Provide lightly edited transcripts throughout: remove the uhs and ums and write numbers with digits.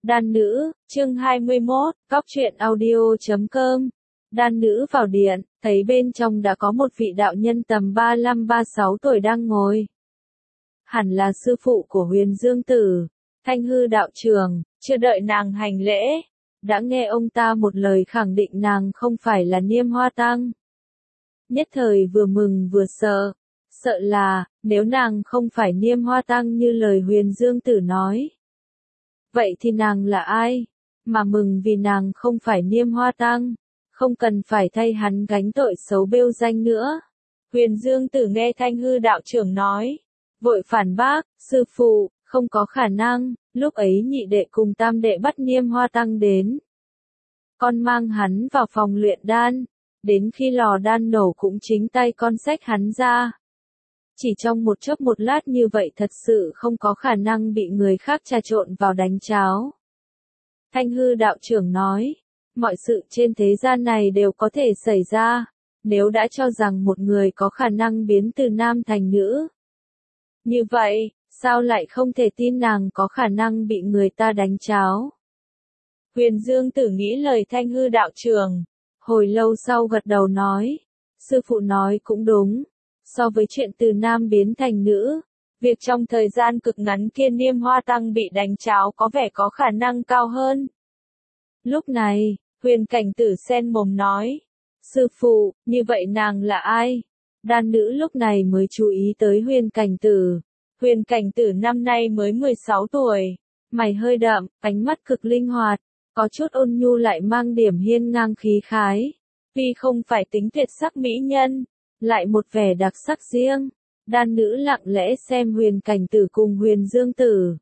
Đan nữ, chương 21, Cóc truyện audio.com. Đan nữ vào điện, thấy bên trong đã có một vị đạo nhân tầm 35-36 tuổi đang ngồi. Hẳn là sư phụ của Huyền Dương Tử, Thanh Hư đạo trưởng, chưa đợi nàng hành lễ, đã nghe ông ta một lời khẳng định nàng không phải là Niêm Hoa Tăng. Nhất thời vừa mừng vừa sợ, sợ là, nếu nàng không phải Niêm Hoa Tăng như lời Huyền Dương Tử nói. Vậy thì nàng là ai? Mà mừng vì nàng không phải Niêm Hoa Tăng, không cần phải thay hắn gánh tội xấu bêu danh nữa. Huyền Dương Tử nghe Thanh Hư đạo trưởng nói, vội phản bác, sư phụ, không có khả năng, lúc ấy nhị đệ cùng tam đệ bắt Niêm Hoa Tăng đến. Con mang hắn vào phòng luyện đan, đến khi lò đan nổ cũng chính tay con xách hắn ra. Chỉ trong một chốc một lát như vậy thật sự không có khả năng bị người khác trà trộn vào đánh cháo. Thanh Hư đạo trưởng nói, mọi sự trên thế gian này đều có thể xảy ra, nếu đã cho rằng một người có khả năng biến từ nam thành nữ. Như vậy, sao lại không thể tin nàng có khả năng bị người ta đánh cháo? Huyền Dương Tử nghĩ lời Thanh Hư đạo trưởng, hồi lâu sau gật đầu nói, sư phụ nói cũng đúng. So với chuyện từ nam biến thành nữ, việc trong thời gian cực ngắn kia Niêm Hoa Tăng bị đánh cháo có vẻ có khả năng cao hơn. Lúc này, Huyền Cảnh Tử sen mồm nói, sư phụ, như vậy nàng là ai? Đan nữ lúc này mới chú ý tới Huyền Cảnh Tử. Huyền Cảnh Tử năm nay mới 16 tuổi, mày hơi đậm, ánh mắt cực linh hoạt, có chút ôn nhu lại mang điểm hiên ngang khí khái. Tuy không phải tính tuyệt sắc mỹ nhân, lại một vẻ đặc sắc riêng. Đan nữ lặng lẽ xem Huyền Cảnh Tử cùng Huyền Dương Tử.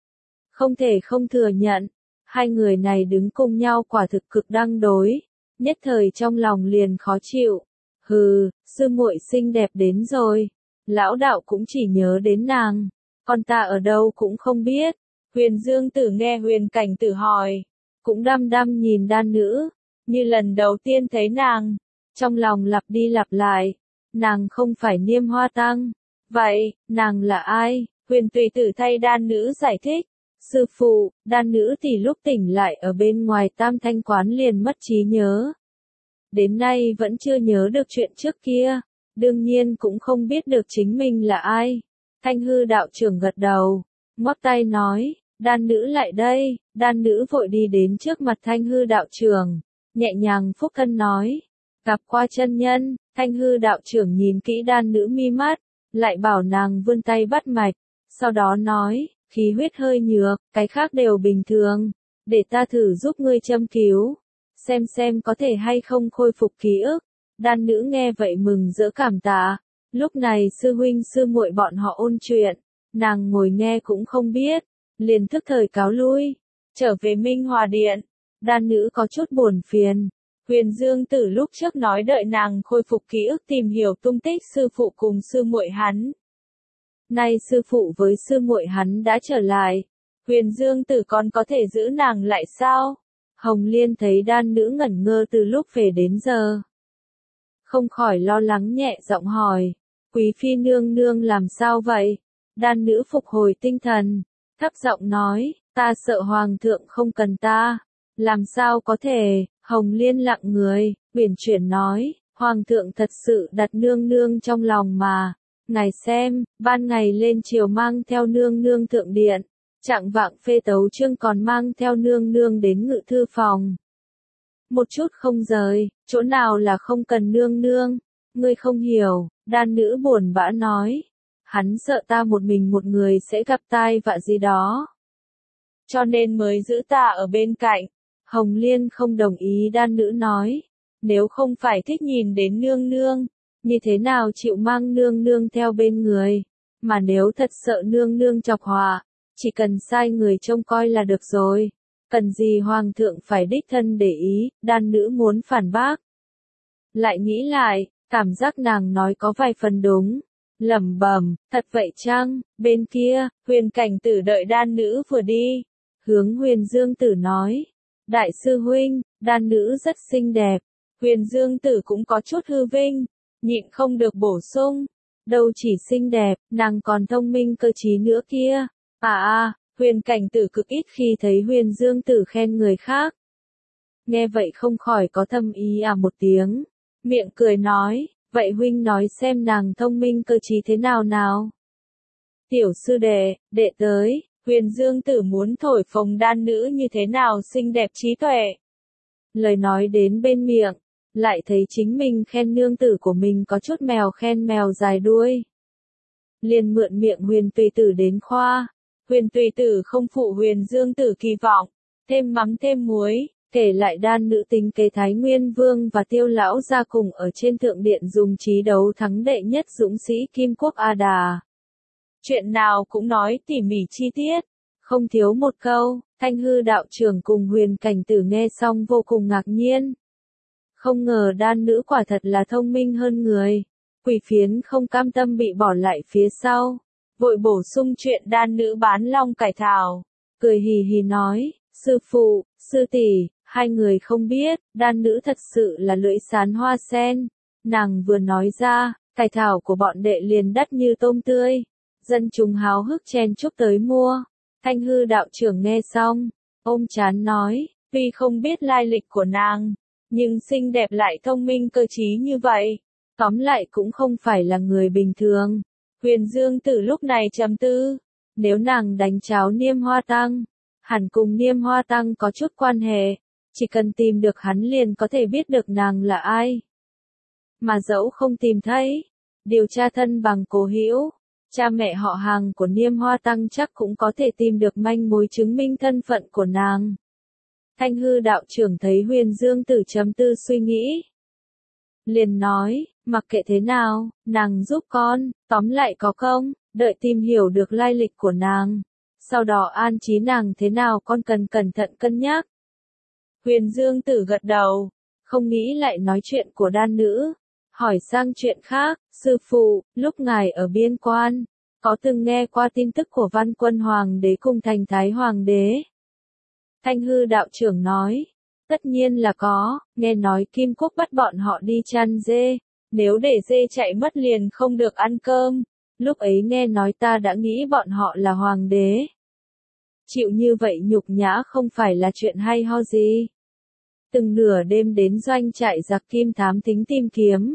Không thể không thừa nhận, hai người này đứng cùng nhau quả thực cực đăng đối, nhất thời trong lòng liền khó chịu. Hừ, sư muội xinh đẹp đến rồi, lão đạo cũng chỉ nhớ đến nàng, còn ta ở đâu cũng không biết. Huyền Dương Tử nghe Huyền Cảnh Tử hỏi, cũng đăm đăm nhìn đan nữ, như lần đầu tiên thấy nàng, trong lòng lặp đi lặp lại. Nàng không phải Niêm Hoa Tăng. Vậy, nàng là ai? Huyền Tùy Tử thay đan nữ giải thích. Sư phụ, đan nữ thì lúc tỉnh lại ở bên ngoài Tam Thanh quán liền mất trí nhớ. Đến nay vẫn chưa nhớ được chuyện trước kia. Đương nhiên cũng không biết được chính mình là ai. Thanh Hư đạo trưởng gật đầu, ngoắc tay nói, đan nữ lại đây. Đan nữ vội đi đến trước mặt Thanh Hư đạo trưởng, nhẹ nhàng phúc thân nói, gặp qua chân nhân. Thanh Hư đạo trưởng nhìn kỹ đan nữ mi mắt, lại bảo nàng vươn tay bắt mạch, sau đó nói, khí huyết hơi nhược, cái khác đều bình thường, để ta thử giúp ngươi châm cứu, xem có thể hay không khôi phục ký ức. Đan nữ nghe vậy mừng rỡ cảm tạ, lúc này sư huynh sư muội bọn họ ôn chuyện, nàng ngồi nghe cũng không biết, liền thức thời cáo lui, trở về Minh Hòa Điện. Đan nữ có chút buồn phiền. Huyền Dương Tử lúc trước nói đợi nàng khôi phục ký ức tìm hiểu tung tích sư phụ cùng sư muội hắn. Nay sư phụ với sư muội hắn đã trở lại, Huyền Dương Tử còn có thể giữ nàng lại sao? Hồng Liên thấy đan nữ ngẩn ngơ từ lúc về đến giờ, không khỏi lo lắng nhẹ giọng hỏi, quý phi nương nương làm sao vậy? Đan nữ phục hồi tinh thần, thấp giọng nói, ta sợ hoàng thượng không cần ta. Làm sao có thể? Hồng Liên lặng người, uyển chuyển nói, hoàng thượng thật sự đặt nương nương trong lòng mà. Ngài xem, ban ngày lên chiều mang theo nương nương thượng điện, chạng vạng phê tấu chương còn mang theo nương nương đến ngự thư phòng. Một chút không rời, chỗ nào là không cần nương nương, ngươi không hiểu. Đan nữ buồn bã nói, hắn sợ ta một mình một người sẽ gặp tai vạ gì đó, cho nên mới giữ ta ở bên cạnh. Hồng Liên không đồng ý. Đan nữ nói, nếu không phải thích nhìn đến nương nương, như thế nào chịu mang nương nương theo bên người, mà nếu thật sợ nương nương chọc họa, chỉ cần sai người trông coi là được rồi, cần gì hoàng thượng phải đích thân để ý. Đan nữ muốn phản bác, lại nghĩ lại, cảm giác nàng nói có vài phần đúng, lẩm bẩm, thật vậy chăng? Bên kia, Huyền Cảnh Tử đợi đan nữ vừa đi, hướng Huyền Dương Tử nói, đại sư huynh, đan nữ rất xinh đẹp. Huyền Dương Tử cũng có chút hư vinh, nhịn không được bổ sung, đâu chỉ xinh đẹp, nàng còn thông minh cơ trí nữa kia. Huyền Cảnh Tử cực ít khi thấy Huyền Dương Tử khen người khác. Nghe vậy không khỏi có thâm ý một tiếng, miệng cười nói, vậy huynh nói xem nàng thông minh cơ trí thế nào nào. Tiểu sư đệ tới, Huyền Dương Tử muốn thổi phồng đan nữ như thế nào xinh đẹp trí tuệ. Lời nói đến bên miệng, lại thấy chính mình khen nương tử của mình có chút mèo khen mèo dài đuôi. Liền mượn miệng Huyền Tùy Tử đến khoa. Huyền Tùy Tử không phụ Huyền Dương Tử kỳ vọng, thêm mắm thêm muối, kể lại đan nữ tính kế Thái Nguyên Vương và Tiêu lão gia cùng ở trên thượng điện dùng trí đấu thắng đệ nhất dũng sĩ Kim Quốc A Đà. Chuyện nào cũng nói tỉ mỉ chi tiết, không thiếu một câu. Thanh hư đạo trưởng cùng Huyền Cảnh Tử nghe xong vô cùng ngạc nhiên. Không ngờ đan nữ quả thật là thông minh hơn người. Quỷ phiến không cam tâm bị bỏ lại phía sau, vội bổ sung chuyện đan nữ bán long cải thảo, cười hì hì nói, sư phụ, sư tỷ, hai người không biết, đan nữ thật sự là lưỡi sán hoa sen. Nàng vừa nói ra, cải thảo của bọn đệ liền đắt như tôm tươi, dân chúng háo hức chen chúc tới mua. Thanh hư đạo trưởng nghe xong, ôm trán nói, tuy không biết lai lịch của nàng, nhưng xinh đẹp lại thông minh cơ trí như vậy, tóm lại cũng không phải là người bình thường. Huyền Dương Tử lúc này trầm tư, nếu nàng đánh cháo Niêm Hoa Tăng, hẳn cùng Niêm Hoa Tăng có chút quan hệ, chỉ cần tìm được hắn liền có thể biết được nàng là ai. Mà dẫu không tìm thấy, điều tra thân bằng cố hữu, cha mẹ họ hàng của Niêm Hoa Tăng chắc cũng có thể tìm được manh mối chứng minh thân phận của nàng. Thanh hư đạo trưởng thấy Huyền Dương Tử trầm tư suy nghĩ, liền nói, mặc kệ thế nào, nàng giúp con, tóm lại có công, đợi tìm hiểu được lai lịch của nàng. Sau đó an trí nàng thế nào con cần cẩn thận cân nhắc. Huyền Dương Tử gật đầu, không nghĩ lại nói chuyện của đan nữ. Hỏi sang chuyện khác, sư phụ, lúc ngài ở biên quan, có từng nghe qua tin tức của Văn Quân Hoàng đế cùng Thành Thái Hoàng đế? Thanh hư đạo trưởng nói, tất nhiên là có, nghe nói Kim Quốc bắt bọn họ đi chăn dê, nếu để dê chạy mất liền không được ăn cơm, lúc ấy nghe nói ta đã nghĩ bọn họ là hoàng đế. Chịu như vậy nhục nhã không phải là chuyện hay ho gì. Từng nửa đêm đến doanh trại giặc Kim Thám Thính tìm kiếm,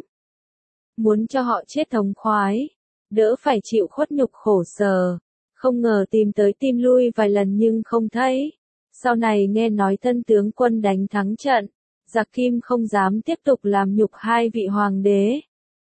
muốn cho họ chết thống khoái, đỡ phải chịu khuất nhục khổ sở, không ngờ tìm tới tìm lui vài lần nhưng không thấy. Sau này nghe nói thân tướng quân đánh thắng trận, giặc Kim không dám tiếp tục làm nhục hai vị hoàng đế.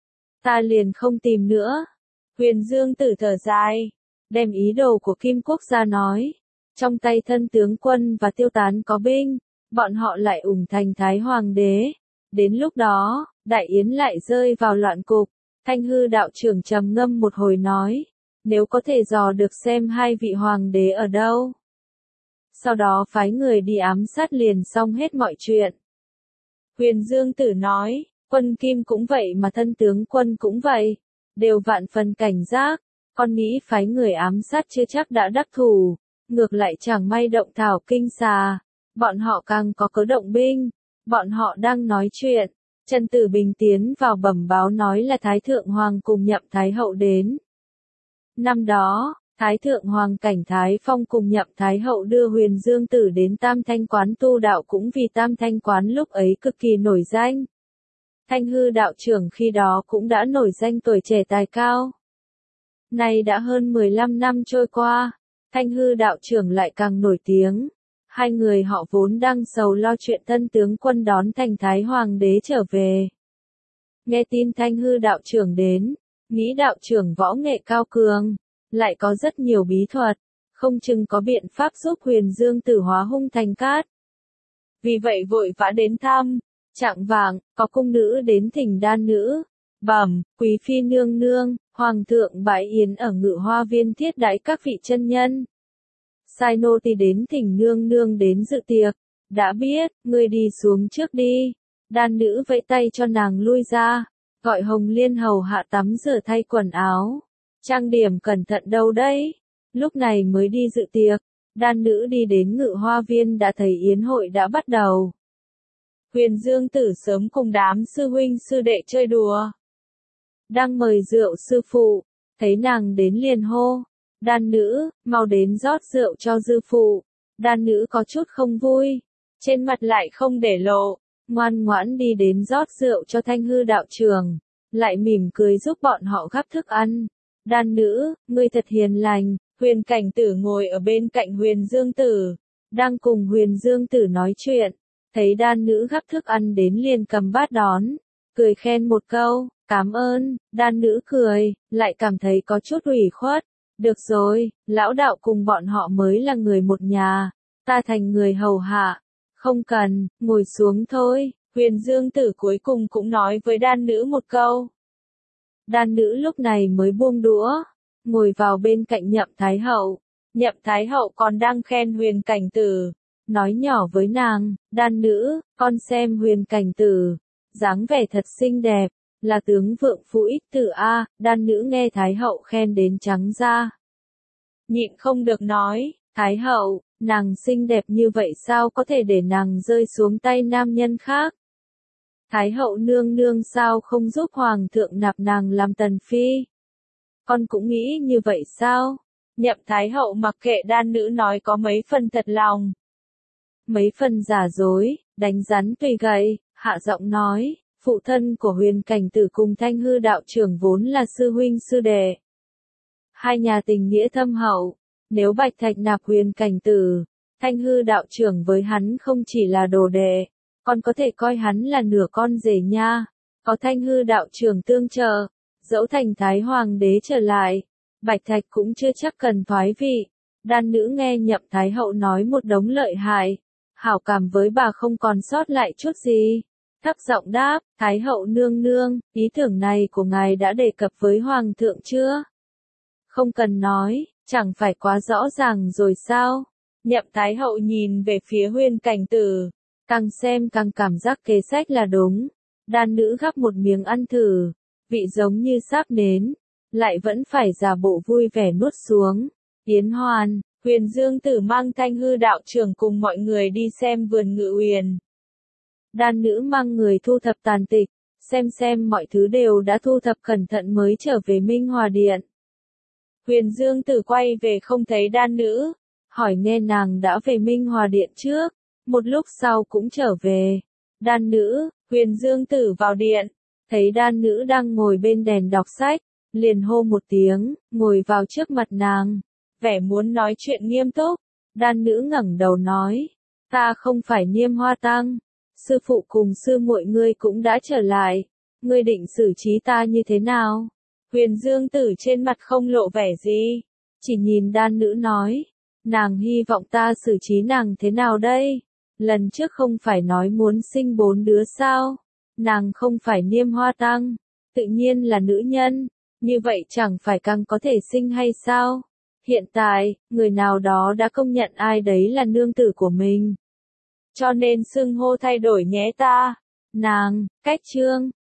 Ta liền không tìm nữa. Huyền Dương Tử thở dài, đem ý đồ của Kim Quốc ra nói. Trong tay thân tướng quân và Tiêu Tán có binh, bọn họ lại ủng Thành Thái Hoàng đế. Đến lúc đó, Đại Yến lại rơi vào loạn cục. Thanh hư đạo trưởng trầm ngâm một hồi nói, nếu có thể dò được xem hai vị hoàng đế ở đâu, sau đó phái người đi ám sát liền xong hết mọi chuyện. Huyền Dương Tử nói, quân Kim cũng vậy mà thân tướng quân cũng vậy, đều vạn phần cảnh giác, con nghĩ phái người ám sát chưa chắc đã đắc thủ, ngược lại chẳng may động thảo kinh xà, bọn họ càng có cớ động binh. Bọn họ đang nói chuyện, Trần Tử Bình tiến vào bẩm báo nói là Thái Thượng Hoàng cùng Nhậm Thái Hậu đến. Năm đó, Thái Thượng Hoàng Cảnh Thái Phong cùng Nhậm Thái Hậu đưa Huyền Dương Tử đến Tam Thanh Quán tu đạo cũng vì Tam Thanh Quán lúc ấy cực kỳ nổi danh. Thanh hư đạo trưởng khi đó cũng đã nổi danh tuổi trẻ tài cao. Nay đã hơn 15 năm trôi qua, Thanh hư đạo trưởng lại càng nổi tiếng. Hai người họ vốn đang sầu lo chuyện thân tướng quân đón Thành Thái Hoàng đế trở về. Nghe tin Thanh hư đạo trưởng đến, nghĩ đạo trưởng võ nghệ cao cường, lại có rất nhiều bí thuật, không chừng có biện pháp giúp Huyền Dương Tử hóa hung thành cát. Vì vậy vội vã đến thăm, chạng vạng, có cung nữ đến thỉnh đan nữ, bẩm, quý phi nương nương, hoàng thượng bãi yến ở Ngự Hoa Viên thiết đãi các vị chân nhân. Sai nô tỳ đến thỉnh nương nương đến dự tiệc, đã biết, ngươi đi xuống trước đi. Đan nữ vẫy tay cho nàng lui ra, gọi Hồng Liên hầu hạ tắm rửa thay quần áo, trang điểm cẩn thận đâu đấy. Lúc này mới đi dự tiệc, đan nữ đi đến Ngự Hoa Viên đã thấy yến hội đã bắt đầu. Huyền Dương Tử sớm cùng đám sư huynh sư đệ chơi đùa, đang mời rượu sư phụ, thấy nàng đến liền hô, Đan nữ, mau đến rót rượu cho dư phụ. Đan nữ có chút không vui, trên mặt lại không để lộ, ngoan ngoãn đi đến rót rượu cho Thanh Hư đạo trưởng, lại mỉm cười giúp bọn họ gắp thức ăn. Đan nữ, ngươi thật hiền lành. Huyền Cảnh Tử ngồi ở bên cạnh Huyền Dương Tử, đang cùng Huyền Dương Tử nói chuyện, thấy đan nữ gắp thức ăn đến liền cầm bát đón, cười khen một câu, cảm ơn. Đan nữ cười, lại cảm thấy có chút ủy khuất. Được rồi, lão đạo cùng bọn họ mới là người một nhà, ta thành người hầu hạ. Không cần, ngồi xuống thôi. Huyền Dương Tử cuối cùng cũng nói với đan nữ một câu. Đan nữ lúc này mới buông đũa, ngồi vào bên cạnh Nhậm Thái Hậu. Nhậm Thái Hậu còn đang khen Huyền Cảnh Tử, nói nhỏ với nàng, đan nữ, con xem Huyền Cảnh Tử, dáng vẻ thật xinh đẹp, là tướng vượng phu ích tử a. Đan nữ nghe Thái Hậu khen đến trắng da, nhịn không được nói, Thái Hậu, nàng xinh đẹp như vậy sao có thể để nàng rơi xuống tay nam nhân khác? Thái Hậu nương nương sao không giúp Hoàng thượng nạp nàng làm tần phi? Con cũng nghĩ như vậy sao? Nhậm Thái Hậu mặc kệ đan nữ nói có mấy phần thật lòng, mấy phần giả dối, đánh rắn tùy gậy, hạ giọng nói, phụ thân của Huyền Cảnh Tử cùng Thanh Hư đạo trưởng vốn là sư huynh sư đệ. Hai nhà tình nghĩa thâm hậu, nếu Bạch Thạch nạp Huyền Cảnh Tử, Thanh Hư đạo trưởng với hắn không chỉ là đồ đệ, còn có thể coi hắn là nửa con rể nha. Có Thanh Hư đạo trưởng tương trợ, dẫu thành Thái Hoàng đế trở lại, Bạch Thạch cũng chưa chắc cần thoái vị. Đan nữ nghe Nhậm Thái Hậu nói một đống lợi hại, hảo cảm với bà không còn sót lại chút gì. Thấp giọng đáp, Thái Hậu nương nương, ý tưởng này của ngài đã đề cập với Hoàng thượng chưa? Không cần nói, chẳng phải quá rõ ràng rồi sao? Nhậm Thái Hậu nhìn về phía Huyền Cảnh Tử, càng xem càng cảm giác kế sách là đúng. Đan nữ gắp một miếng ăn thử, vị giống như sáp nến, lại vẫn phải giả bộ vui vẻ nuốt xuống. Yến Hoàn, Huyền Dương Tử mang Thanh Hư đạo trưởng cùng mọi người đi xem vườn Ngự Uyển. Đan nữ mang người thu thập tàn tịch, xem mọi thứ đều đã thu thập cẩn thận mới trở về Minh Hòa Điện. Huyền Dương Tử quay về không thấy đan nữ, hỏi nghe nàng đã về Minh Hòa Điện trước, một lúc sau cũng trở về. Đan nữ, Huyền Dương Tử vào điện, thấy đan nữ đang ngồi bên đèn đọc sách, liền hô một tiếng, ngồi vào trước mặt nàng, vẻ muốn nói chuyện nghiêm túc. Đan nữ ngẩng đầu nói, ta không phải Niêm Hoa Tăng, sư phụ cùng sư muội ngươi cũng đã trở lại, ngươi định xử trí ta như thế nào? Huyền Dương Tử trên mặt không lộ vẻ gì, chỉ nhìn đan nữ nói, nàng hy vọng ta xử trí nàng thế nào đây? Lần trước không phải nói muốn sinh 4 đứa sao? Nàng không phải Niêm Hoa Tăng, tự nhiên là nữ nhân, như vậy chẳng phải càng có thể sinh hay sao? Hiện tại, người nào đó đã công nhận ai đấy là nương tử của mình. Cho nên xưng hô thay đổi nhé ta. Nàng, cách trương.